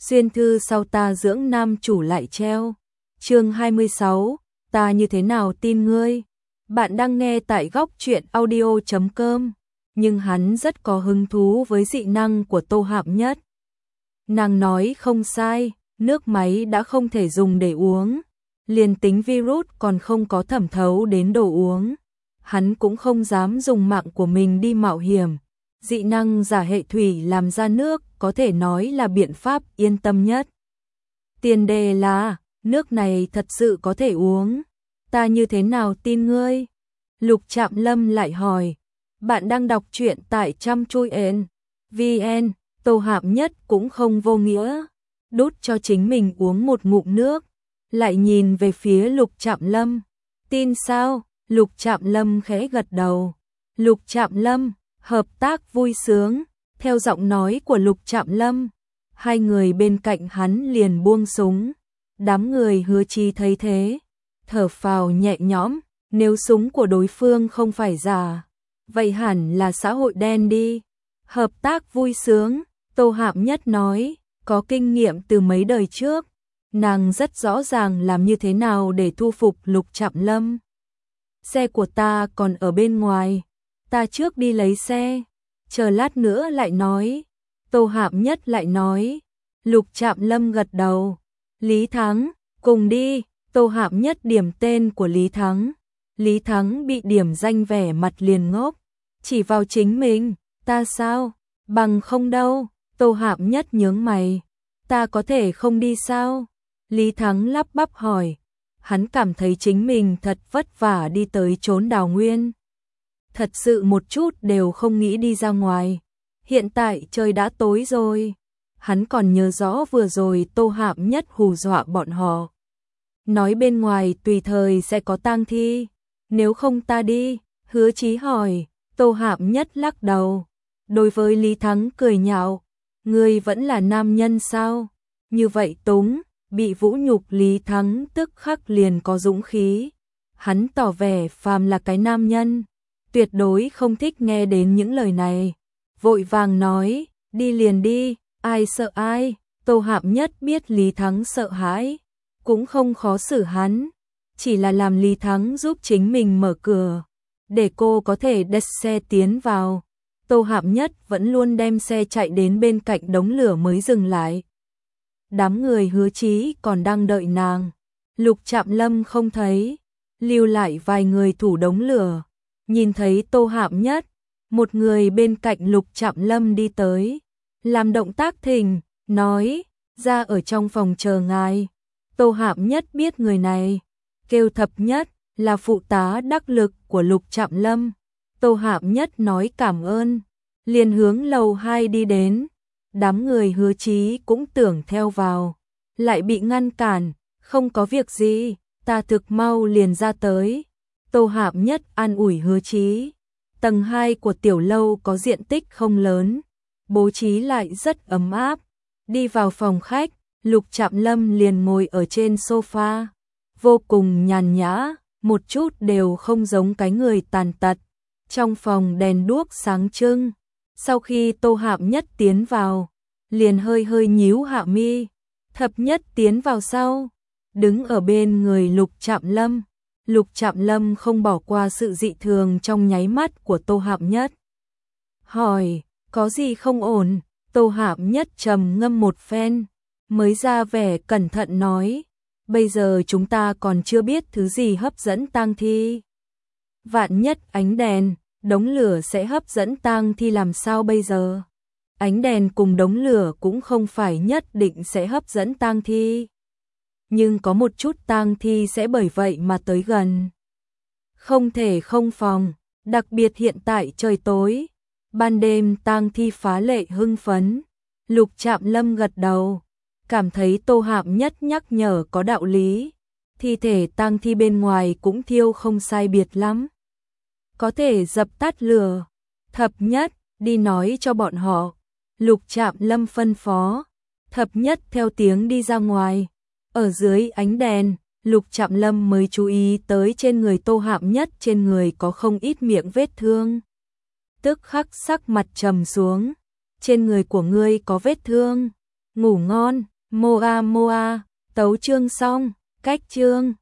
Xuyên thư sau ta dưỡng nam chủ lại treo. Chương 26, ta như thế nào tin ngươi? Bạn đang nghe tại góc truyện audio.com, nhưng hắn rất có hứng thú với dị năng của Tô Hạm Nhất. Nàng nói không sai, nước máy đã không thể dùng để uống, liền tính virus còn không có thẩm thấu đến đồ uống. Hắn cũng không dám dùng mạng của mình đi mạo hiểm. Dị năng giả hệ thủy làm ra nước có thể nói là biện pháp yên tâm nhất. Tiền đề là, nước này thật sự có thể uống. Ta như thế nào tin ngươi? Lục Trạm Lâm lại hỏi. Bạn đang đọc truyện tại chăm.vn. Tô Hạm Nhất cũng không vô nghĩa. Đút cho chính mình uống một ngụm nước. Lại nhìn về phía Lục Trạm Lâm. Tin sao? Lục Trạm Lâm khẽ gật đầu. Lục Trạm Lâm, hợp tác vui sướng. Theo giọng nói của Lục Trạm Lâm, hai người bên cạnh hắn liền buông súng. Đám người Hứa Chi thấy thế, thở phào nhẹ nhõm, nếu súng của đối phương không phải giả, vậy hẳn là xã hội đen đi. Hợp tác vui sướng, Tô Hạm Nhất nói, có kinh nghiệm từ mấy đời trước, nàng rất rõ ràng làm như thế nào để thu phục Lục Trạm Lâm. Xe của ta còn ở bên ngoài, ta trước đi lấy xe, chờ lát nữa lại nói. Tô Hạm Nhất lại nói. Lục Trạm Lâm gật đầu. Lý Thắng, cùng đi. Tô Hạm Nhất điểm tên của Lý Thắng. Lý Thắng bị điểm danh vẻ mặt liền ngốc, chỉ vào chính mình. Ta sao? Bằng không đâu. Tô Hạm Nhất nhướng mày. Ta có thể không đi sao? Lý Thắng lắp bắp hỏi. Hắn cảm thấy chính mình thật vất vả đi tới chốn đào nguyên, thật sự một chút đều không nghĩ đi ra ngoài. Hiện tại trời đã tối rồi. Hắn còn nhớ rõ vừa rồi Tô Hạm Nhất hù dọa bọn họ, nói bên ngoài tùy thời sẽ có tang thi. Nếu không ta đi? Hứa Chí hỏi. Tô Hạm Nhất lắc đầu. Đối với Lý Thắng cười nhạo. Ngươi vẫn là nam nhân sao? Như vậy túng. Bị vũ nhục Lý Thắng tức khắc liền có dũng khí. Hắn tỏ vẻ phàm là cái nam nhân, tuyệt đối không thích nghe đến những lời này. Vội vàng nói, đi liền đi, ai sợ ai. Tô Hạm Nhất biết Lý Thắng sợ hãi, cũng không khó xử hắn, chỉ là làm Lý Thắng giúp chính mình mở cửa, để cô có thể đẩy xe tiến vào. Tô Hạm Nhất vẫn luôn đem xe chạy đến bên cạnh đống lửa mới dừng lại. Đám người Hứa Chí còn đang đợi nàng. Lục Trạm Lâm không thấy, lưu lại vài người thủ đống lửa. Nhìn thấy Tô Hạm Nhất, một người bên cạnh Lục Trạm Lâm đi tới, làm động tác thỉnh, nói, ra ở trong phòng chờ ngài. Tô Hạm Nhất biết người này, kêu Thập Nhất, là phụ tá đắc lực của Lục Trạm Lâm. Tô Hạm Nhất nói cảm ơn, liền hướng lầu 2 đi đến. Đám người Hứa Chí cũng tưởng theo vào, lại bị ngăn cản. Không có việc gì, ta thực mau liền ra tới. Tô Hạm Nhất an ủi Hứa Chí. Tầng 2 của tiểu lâu có diện tích không lớn, bố trí lại rất ấm áp. Đi vào phòng khách, Lục Trạm Lâm liền ngồi ở trên sofa, vô cùng nhàn nhã, một chút đều không giống cái người tàn tật. Trong phòng đèn đuốc sáng trưng. Sau khi Tô Hạm Nhất tiến vào, liền hơi hơi nhíu hạ mi. Thập Nhất tiến vào sau, đứng ở bên người Lục Trạm Lâm. Lục Trạm Lâm không bỏ qua sự dị thường trong nháy mắt của Tô Hạm Nhất. Hỏi, có gì không ổn? Tô Hạm Nhất trầm ngâm một phen, mới ra vẻ cẩn thận nói, bây giờ chúng ta còn chưa biết thứ gì hấp dẫn tang thi. Vạn nhất ánh đèn, đống lửa sẽ hấp dẫn tang thi làm sao bây giờ? Ánh đèn cùng đống lửa cũng không phải nhất định sẽ hấp dẫn tang thi, nhưng có một chút tang thi sẽ bởi vậy mà tới gần. Không thể không phòng, đặc biệt hiện tại trời tối, ban đêm tang thi phá lệ hưng phấn. Lục Trạm Lâm gật đầu, cảm thấy Tô Hạm Nhất nhắc nhở có đạo lý. Thi thể tang thi bên ngoài cũng thiêu không sai biệt lắm, có thể dập tắt lửa. Thập Nhất, đi nói cho bọn họ. Lục Trạm Lâm phân phó. Thập Nhất theo tiếng đi ra ngoài. Ở dưới ánh đèn, Lục Trạm Lâm mới chú ý tới trên người Tô Hạm Nhất, trên người có không ít miệng vết thương. Tức khắc sắc mặt trầm xuống. Trên người của ngươi có vết thương. Ngủ ngon. Moa moa, tấu chương xong, cách chương.